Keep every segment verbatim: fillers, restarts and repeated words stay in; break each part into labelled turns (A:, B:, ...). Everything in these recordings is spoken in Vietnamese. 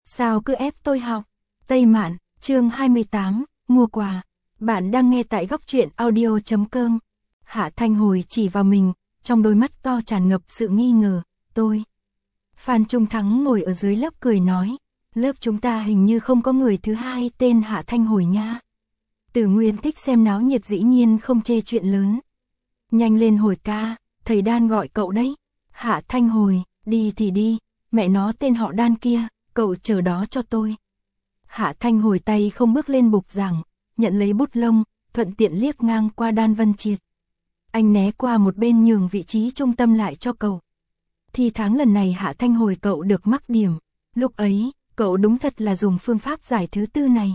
A: sao cứ ép tôi học? Tây Mạn, chương hai mươi tám, mua quà. Bạn đang nghe tại góc truyện audio chấm com. Hạ Thanh Hồi chỉ vào mình, trong đôi mắt to tràn ngập sự nghi ngờ. Tôi. Phan Trung Thắng ngồi ở dưới lớp cười nói. Lớp chúng ta hình như không có người thứ hai tên Hạ Thanh Hồi nha. Từ Nguyên thích xem náo nhiệt dĩ nhiên không chê chuyện lớn. Nhanh lên Hồi ca, thầy Đan gọi cậu đấy. Hạ Thanh Hồi, đi thì đi, mẹ nó tên họ Đan kia, cậu chờ đó cho tôi. Hạ Thanh Hồi tay không bước lên bục giảng, nhận lấy bút lông, thuận tiện liếc ngang qua Đan Vân Triệt. Anh né qua một bên nhường vị trí trung tâm lại cho cậu. Thi tháng lần này Hạ Thanh Hồi cậu được mắc điểm, lúc ấy, cậu đúng thật là dùng phương pháp giải thứ tư này.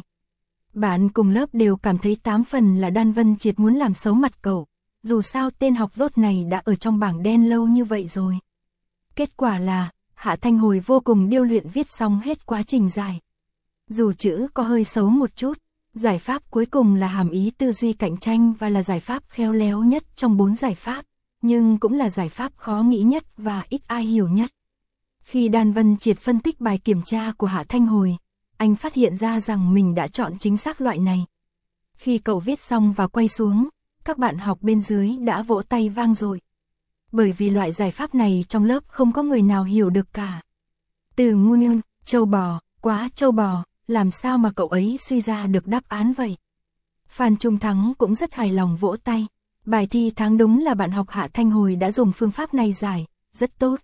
A: Bạn cùng lớp đều cảm thấy tám phần là Đan Vân Triệt muốn làm xấu mặt cậu, dù sao tên học dốt này đã ở trong bảng đen lâu như vậy rồi. Kết quả là, Hạ Thanh Hồi vô cùng điêu luyện viết xong hết quá trình giải. Dù chữ có hơi xấu một chút, giải pháp cuối cùng là hàm ý tư duy cạnh tranh và là giải pháp khéo léo nhất trong bốn giải pháp, nhưng cũng là giải pháp khó nghĩ nhất và ít ai hiểu nhất. Khi Đan Vân Triệt phân tích bài kiểm tra của Hạ Thanh Hồi, anh phát hiện ra rằng mình đã chọn chính xác loại này. Khi cậu viết xong và quay xuống, các bạn học bên dưới đã vỗ tay vang dội. Bởi vì loại giải pháp này trong lớp không có người nào hiểu được cả. Từ Nguyên, châu bò, quá châu bò, làm sao mà cậu ấy suy ra được đáp án vậy? Phan Trung Thắng cũng rất hài lòng vỗ tay. Bài thi tháng đúng là bạn học Hạ Thanh Hồi đã dùng phương pháp này giải, rất tốt.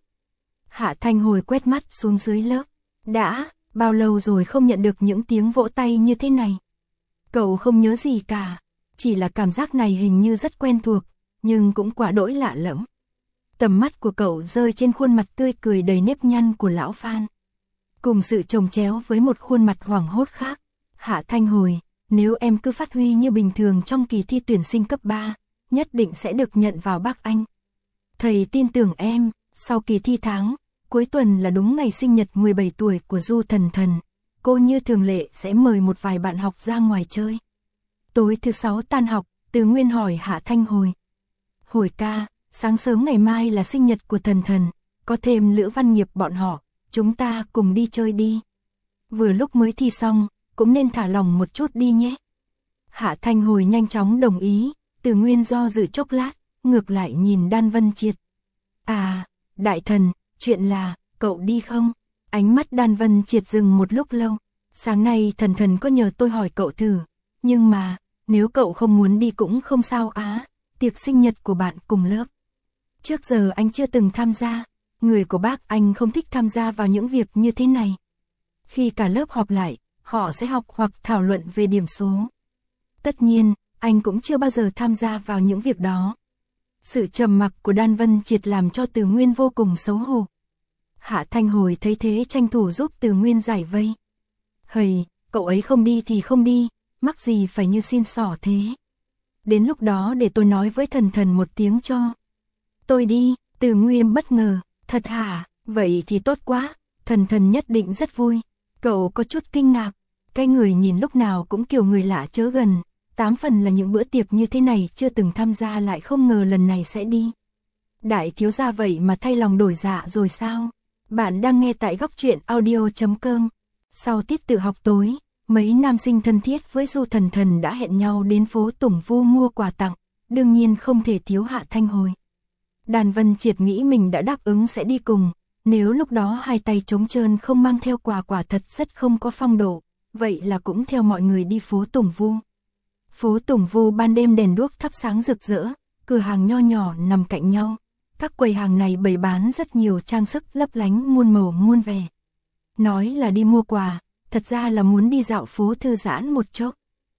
A: Hạ Thanh Hồi quét mắt xuống dưới lớp. Đã, bao lâu rồi không nhận được những tiếng vỗ tay như thế này? Cậu không nhớ gì cả, chỉ là cảm giác này hình như rất quen thuộc, nhưng cũng quả đỗi lạ lẫm. Tầm mắt của cậu rơi trên khuôn mặt tươi cười đầy nếp nhăn của lão Phan. Cùng sự chồng chéo với một khuôn mặt hoảng hốt khác. Hạ Thanh Hồi, nếu em cứ phát huy như bình thường trong kỳ thi tuyển sinh cấp ba, nhất định sẽ được nhận vào Bắc Anh. Thầy tin tưởng em, sau kỳ thi tháng, cuối tuần là đúng ngày sinh nhật mười bảy tuổi của Du Thần Thần, cô như thường lệ sẽ mời một vài bạn học ra ngoài chơi. Tối thứ sáu tan học, Từ Nguyên hỏi Hạ Thanh Hồi. Hồi ca, sáng sớm ngày mai là sinh nhật của Thần Thần, có thêm Lữ Văn Nghiệp bọn họ, chúng ta cùng đi chơi đi. Vừa lúc mới thi xong, cũng nên thả lỏng một chút đi nhé. Hạ Thanh Hồi nhanh chóng đồng ý, Từ Nguyên do dự chốc lát, ngược lại nhìn Đan Vân Triệt. À, đại thần, chuyện là, cậu đi không? Ánh mắt Đan Vân Triệt dừng một lúc lâu. Sáng nay Thần Thần có nhờ tôi hỏi cậu thử, nhưng mà, nếu cậu không muốn đi cũng không sao á, tiệc sinh nhật của bạn cùng lớp. Trước giờ anh chưa từng tham gia, người của bác anh không thích tham gia vào những việc như thế này. Khi cả lớp họp lại, họ sẽ học hoặc thảo luận về điểm số. Tất nhiên, anh cũng chưa bao giờ tham gia vào những việc đó. Sự trầm mặc của Đan Vân Triệt làm cho Từ Nguyên vô cùng xấu hổ. Hạ Thanh Hồi thấy thế tranh thủ giúp Từ Nguyên giải vây. Hầy, cậu ấy không đi thì không đi, mắc gì phải như xin xỏ thế. Đến lúc đó để tôi nói với Thần Thần một tiếng cho. Tôi đi, Từ Nguyên bất ngờ, thật hả, vậy thì tốt quá, Thần Thần nhất định rất vui. Cậu có chút kinh ngạc, cái người nhìn lúc nào cũng kiểu người lạ chớ gần, tám phần là những bữa tiệc như thế này chưa từng tham gia lại không ngờ lần này sẽ đi. Đại thiếu gia vậy mà thay lòng đổi dạ rồi sao? Bạn đang nghe tại góc truyện audio chấm com. Sau tiết tự học tối, mấy nam sinh thân thiết với Du Thần Thần đã hẹn nhau đến phố Tùng Vu mua quà tặng, đương nhiên không thể thiếu Hạ Thanh Hồi. Đan Vân Triệt nghĩ mình đã đáp ứng sẽ đi cùng, nếu lúc đó hai tay trống trơn không mang theo quà quả thật rất không có phong độ, vậy là cũng theo mọi người đi phố Tùng Vu. Phố Tùng Vu ban đêm đèn đuốc thắp sáng rực rỡ, cửa hàng nho nhỏ nằm cạnh nhau. Các quầy hàng này bày bán rất nhiều trang sức lấp lánh muôn màu muôn vẻ. Nói là đi mua quà, thật ra là muốn đi dạo phố thư giãn một chốc.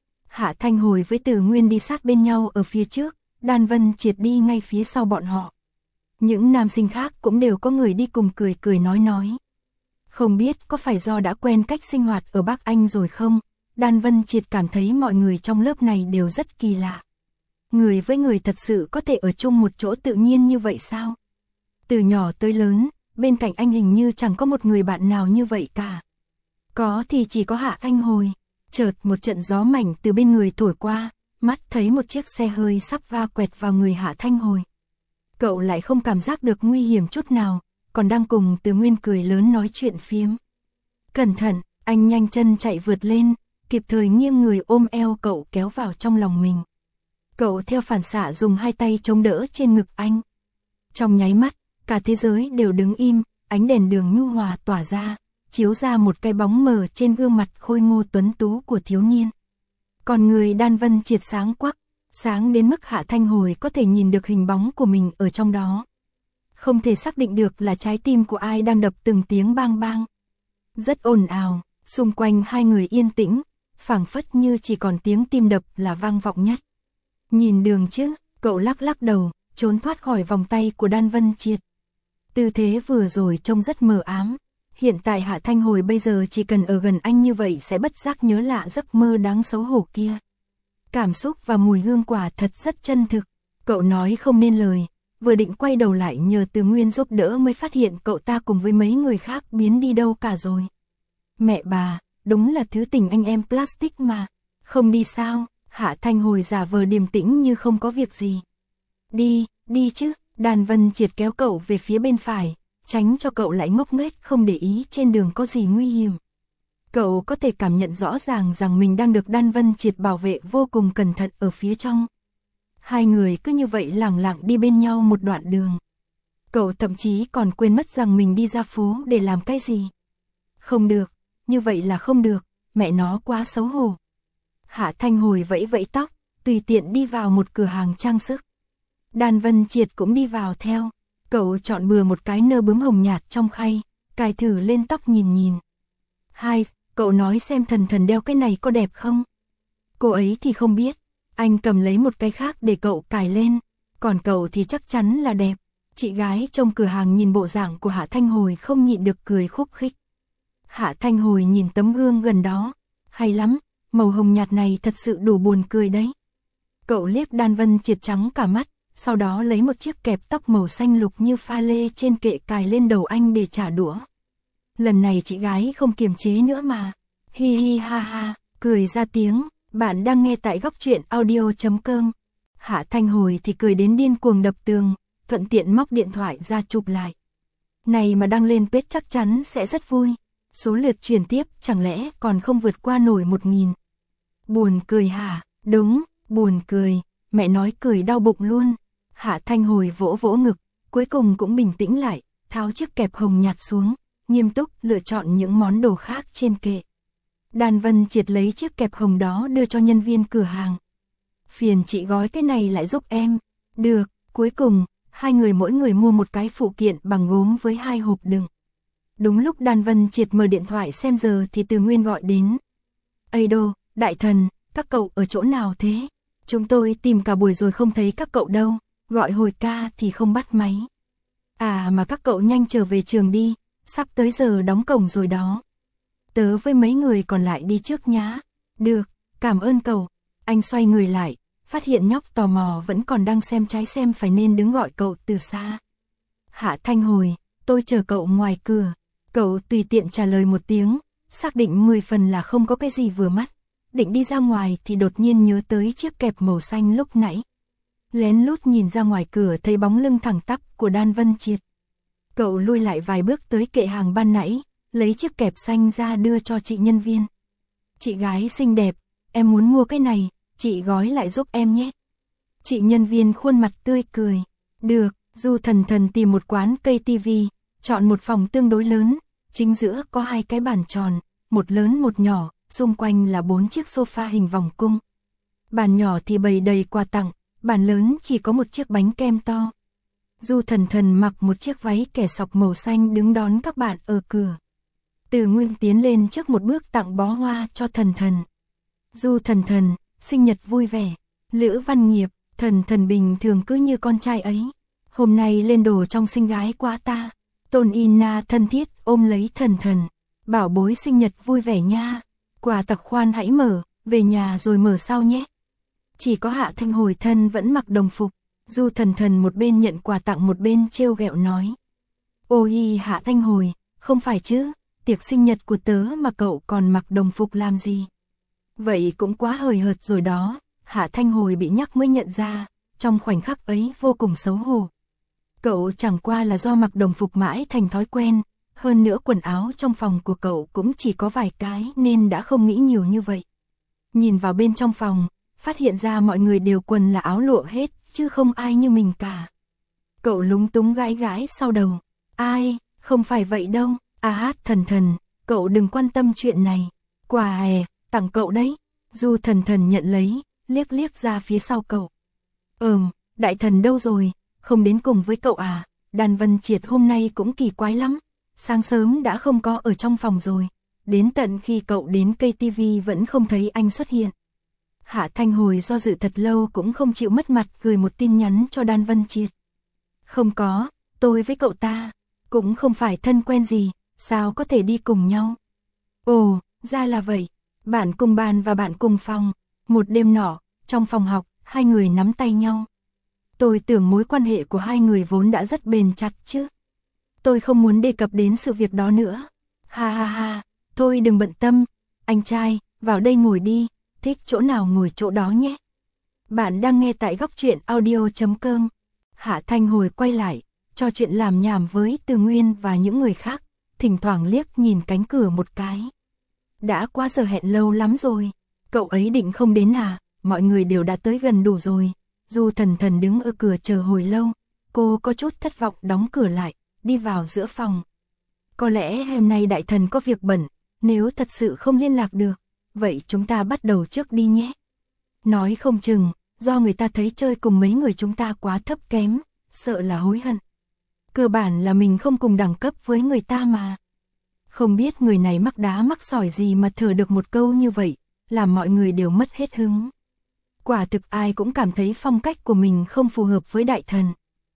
A: Hạ Thanh Hồi với Từ Nguyên đi sát bên nhau ở phía trước, Đan Vân Triệt đi ngay phía sau bọn họ. Những nam sinh khác cũng đều có người đi cùng cười cười nói nói. Không biết có phải do đã quen cách sinh hoạt ở Bắc Anh rồi không, Đan Vân Triệt cảm thấy mọi người trong lớp này đều rất kỳ lạ. Người với người thật sự có thể ở chung một chỗ tự nhiên như vậy sao? Từ nhỏ tới lớn, bên cạnh anh hình như chẳng có một người bạn nào như vậy cả. Có thì chỉ có Hạ Thanh Hồi. Chợt một trận gió mảnh từ bên người thổi qua, mắt thấy một chiếc xe hơi sắp va quẹt vào người Hạ Thanh Hồi. Cậu lại không cảm giác được nguy hiểm chút nào, còn đang cùng Từ Nguyên cười lớn nói chuyện phiếm. Cẩn thận, anh nhanh chân chạy vượt lên, kịp thời nghiêng người ôm eo cậu kéo vào trong lòng mình. Cậu theo phản xạ dùng hai tay chống đỡ trên ngực anh. Trong nháy mắt, cả thế giới đều đứng im, ánh đèn đường nhu hòa tỏa ra, chiếu ra một cái bóng mờ trên gương mặt khôi ngô tuấn tú của thiếu niên. Còn người Đan Vân Triệt sáng quắc, sáng đến mức Hạ Thanh Hồi có thể nhìn được hình bóng của mình ở trong đó. Không thể xác định được là trái tim của ai đang đập từng tiếng bang bang. Rất ồn ào, xung quanh hai người yên tĩnh, phảng phất như chỉ còn tiếng tim đập là vang vọng nhất. Nhìn đường chứ, cậu lắc lắc đầu, trốn thoát khỏi vòng tay của Đan Vân Triệt. Tư thế vừa rồi trông rất mờ ám. Hiện tại Hạ Thanh Hồi bây giờ chỉ cần ở gần anh như vậy sẽ bất giác nhớ lạ giấc mơ đáng xấu hổ kia. Cảm xúc và mùi hương quả thật rất chân thực. Cậu nói không nên lời, vừa định quay đầu lại nhờ Từ Nguyên giúp đỡ mới phát hiện cậu ta cùng với mấy người khác biến đi đâu cả rồi. Mẹ bà, đúng là thứ tình anh em plastic mà. Không đi sao? Hạ Thanh Hồi giả vờ điềm tĩnh như không có việc gì. Đi, đi chứ. Đan Vân Triệt kéo cậu về phía bên phải, tránh cho cậu lại ngốc nghếch không để ý trên đường có gì nguy hiểm. Cậu có thể cảm nhận rõ ràng rằng mình đang được Đan Vân Triệt bảo vệ vô cùng cẩn thận ở phía trong. Hai người cứ như vậy lẳng lặng đi bên nhau một đoạn đường. Cậu thậm chí còn quên mất rằng mình đi ra phố để làm cái gì. Không được, như vậy là không được, mẹ nó quá xấu hổ. Hạ Thanh Hồi vẫy vẫy tóc, tùy tiện đi vào một cửa hàng trang sức. Đan Vân Triệt cũng đi vào theo. Cậu chọn bừa một cái nơ bướm hồng nhạt trong khay, cài thử lên tóc nhìn nhìn. Hai, cậu nói xem Thần Thần đeo cái này có đẹp không? Cô ấy thì không biết. Anh cầm lấy một cái khác để cậu cài lên. Còn cậu thì chắc chắn là đẹp. Chị gái trong cửa hàng nhìn bộ dạng của Hạ Thanh Hồi không nhịn được cười khúc khích. Hạ Thanh Hồi nhìn tấm gương gần đó. Hay lắm, màu hồng nhạt này thật sự đủ buồn cười đấy. Cậu liếc Đan Vân Triệt trắng cả mắt. Sau đó lấy một chiếc kẹp tóc màu xanh lục như pha lê trên kệ cài lên đầu anh để trả đũa. Lần này chị gái không kiềm chế nữa mà. Hi hi ha ha, cười ra tiếng. Bạn đang nghe tại góc truyện audio chấm com. Hạ Thanh Hồi thì cười đến điên cuồng đập tường, thuận tiện móc điện thoại ra chụp lại. Này mà đăng lên page chắc chắn sẽ rất vui. Số lượt truyền tiếp chẳng lẽ còn không vượt qua nổi một nghìn. Buồn cười hả? Đúng, buồn cười. Mẹ nói cười đau bụng luôn. Hạ Thanh Hồi vỗ vỗ ngực, cuối cùng cũng bình tĩnh lại, tháo chiếc kẹp hồng nhạt xuống, nghiêm túc lựa chọn những món đồ khác trên kệ. Đan Vân Triệt lấy chiếc kẹp hồng đó đưa cho nhân viên cửa hàng. Phiền chị gói cái này lại giúp em. Được, cuối cùng, hai người mỗi người mua một cái phụ kiện bằng gốm với hai hộp đựng. Đúng lúc Đan Vân Triệt mở điện thoại xem giờ thì Từ Nguyên gọi đến. Ây đô, đại thần, các cậu ở chỗ nào thế? Chúng tôi tìm cả buổi rồi không thấy các cậu đâu. Gọi hồi ca thì không bắt máy. À mà các cậu nhanh trở về trường đi, sắp tới giờ đóng cổng rồi đó. Tớ với mấy người còn lại đi trước nhá. Được, cảm ơn cậu. Anh xoay người lại, phát hiện nhóc tò mò vẫn còn đang xem trái xem phải nên đứng gọi cậu từ xa. Hạ Thanh Hồi, tôi chờ cậu ngoài cửa. Cậu tùy tiện trả lời một tiếng, xác định mười phần là không có cái gì vừa mắt. Định đi ra ngoài thì đột nhiên nhớ tới chiếc kẹp màu xanh lúc nãy. Lén lút nhìn ra ngoài cửa thấy bóng lưng thẳng tắp của Đan Vân Triệt. Cậu lui lại vài bước tới kệ hàng ban nãy, lấy chiếc kẹp xanh ra đưa cho chị nhân viên. Chị gái xinh đẹp, em muốn mua cái này, chị gói lại giúp em nhé. Chị nhân viên khuôn mặt tươi cười. Được, Du Thần Thần tìm một quán cây tivi, chọn một phòng tương đối lớn, chính giữa có hai cái bàn tròn, một lớn một nhỏ, xung quanh là bốn chiếc sofa hình vòng cung. Bàn nhỏ thì bày đầy quà tặng. Bàn lớn chỉ có một chiếc bánh kem to. Du Thần Thần mặc một chiếc váy kẻ sọc màu xanh đứng đón các bạn ở cửa. Từ Nguyên tiến lên trước một bước tặng bó hoa cho Thần Thần. Du Thần Thần, sinh nhật vui vẻ. Lữ Văn Nghiệp, Thần Thần bình thường cứ như con trai ấy. Hôm nay lên đồ trong xinh gái quá ta. Tôn Ina thân thiết ôm lấy Thần Thần. Bảo bối sinh nhật vui vẻ nha. Quà tặng khoan hãy mở, về nhà rồi mở sau nhé. Chỉ có Hạ Thanh Hồi thân vẫn mặc đồng phục. Du Thần Thần một bên nhận quà tặng một bên trêu ghẹo nói. Ôi Hạ Thanh Hồi, không phải chứ, tiệc sinh nhật của tớ mà cậu còn mặc đồng phục làm gì? Vậy cũng quá hời hợt rồi đó. Hạ Thanh Hồi bị nhắc mới nhận ra, trong khoảnh khắc ấy vô cùng xấu hổ. Cậu chẳng qua là do mặc đồng phục mãi thành thói quen, Hơn nữa quần áo trong phòng của cậu cũng chỉ có vài cái nên đã không nghĩ nhiều như vậy. Nhìn vào bên trong phòng, phát hiện ra mọi người đều quần là áo lụa hết, chứ không ai như mình cả. Cậu lúng túng gãi gãi sau đầu. Ai, không phải vậy đâu, a hát Thần Thần, cậu đừng quan tâm chuyện này. Quà hè, tặng cậu đấy. Du Thần Thần nhận lấy, liếc liếc ra phía sau cậu. Ừm, đại thần đâu rồi, không đến cùng với cậu à? Đan Vân Triệt hôm nay cũng kỳ quái lắm. Sáng sớm đã không có ở trong phòng rồi. Đến tận khi cậu đến cây tivi vẫn không thấy anh xuất hiện. Hạ Thanh Hồi do dự thật lâu cũng không chịu mất mặt gửi một tin nhắn cho Đan Vân Triệt. Không có, tôi với cậu ta cũng không phải thân quen gì, sao có thể đi cùng nhau? Ồ, ra là vậy. Bạn cùng bàn và bạn cùng phòng. Một đêm nọ, trong phòng học, hai người nắm tay nhau. Tôi tưởng mối quan hệ của hai người vốn đã rất bền chặt chứ. Tôi không muốn đề cập đến sự việc đó nữa. Ha ha ha, thôi đừng bận tâm. Anh trai, vào đây ngồi đi, thích chỗ nào ngồi chỗ đó nhé. Bạn đang nghe tại góc truyện audio chấm com. Hạ Thanh Hồi quay lại, trò chuyện làm nhảm với Từ Nguyên và những người khác, thỉnh thoảng liếc nhìn cánh cửa một cái. Đã qua giờ hẹn lâu lắm rồi, cậu ấy định không đến à, mọi người đều đã tới gần đủ rồi. Du Thần Thần đứng ở cửa chờ hồi lâu, cô có chút thất vọng đóng cửa lại, đi vào giữa phòng. Có lẽ hôm nay đại thần có việc bận, nếu thật sự không liên lạc được, vậy chúng ta bắt đầu trước đi nhé. Nói không chừng, do người ta thấy chơi cùng mấy người chúng ta quá thấp kém, sợ là hối hận. Cơ bản là mình không cùng đẳng cấp với người ta mà. Không biết người này mắc đá mắc sỏi gì mà thở được một câu như vậy, làm mọi người đều mất hết hứng. Quả thực ai cũng cảm thấy phong cách của mình không phù hợp với đại thần.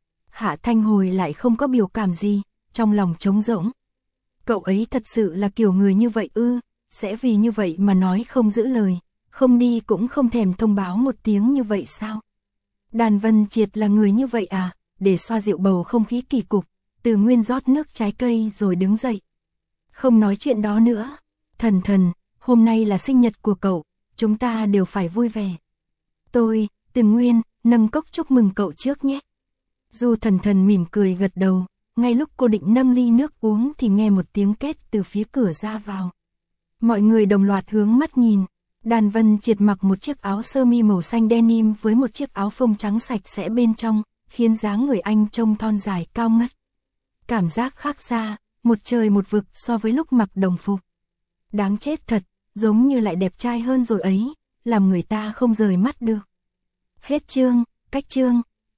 A: Hạ Thanh Hồi lại không có biểu cảm gì, trong lòng trống rỗng. Cậu ấy thật sự là kiểu người như vậy ư, sẽ vì như vậy mà nói không giữ lời, không đi cũng không thèm thông báo một tiếng như vậy sao? Đan Vân Triệt là người như vậy à? Để xoa dịu bầu không khí kỳ cục, Từ Nguyên rót nước trái cây rồi đứng dậy. Không nói chuyện đó nữa. Thần Thần, hôm nay là sinh nhật của cậu, chúng ta đều phải vui vẻ. Tôi, Từ Nguyên, nâng cốc chúc mừng cậu trước nhé. Du Thần Thần mỉm cười gật đầu, ngay lúc cô định nâng ly nước uống thì nghe một tiếng két từ phía cửa ra vào. Mọi người đồng loạt hướng mắt nhìn, Đan Vân Triệt mặc một chiếc áo sơ mi màu xanh denim với một chiếc áo phông trắng sạch sẽ bên trong, khiến dáng người anh trông thon dài cao ngất. Cảm giác khác xa, một trời một vực so với lúc mặc đồng phục. Đáng chết thật, giống như lại đẹp trai hơn rồi ấy, làm người ta không rời mắt được. Hết chương, cách chương.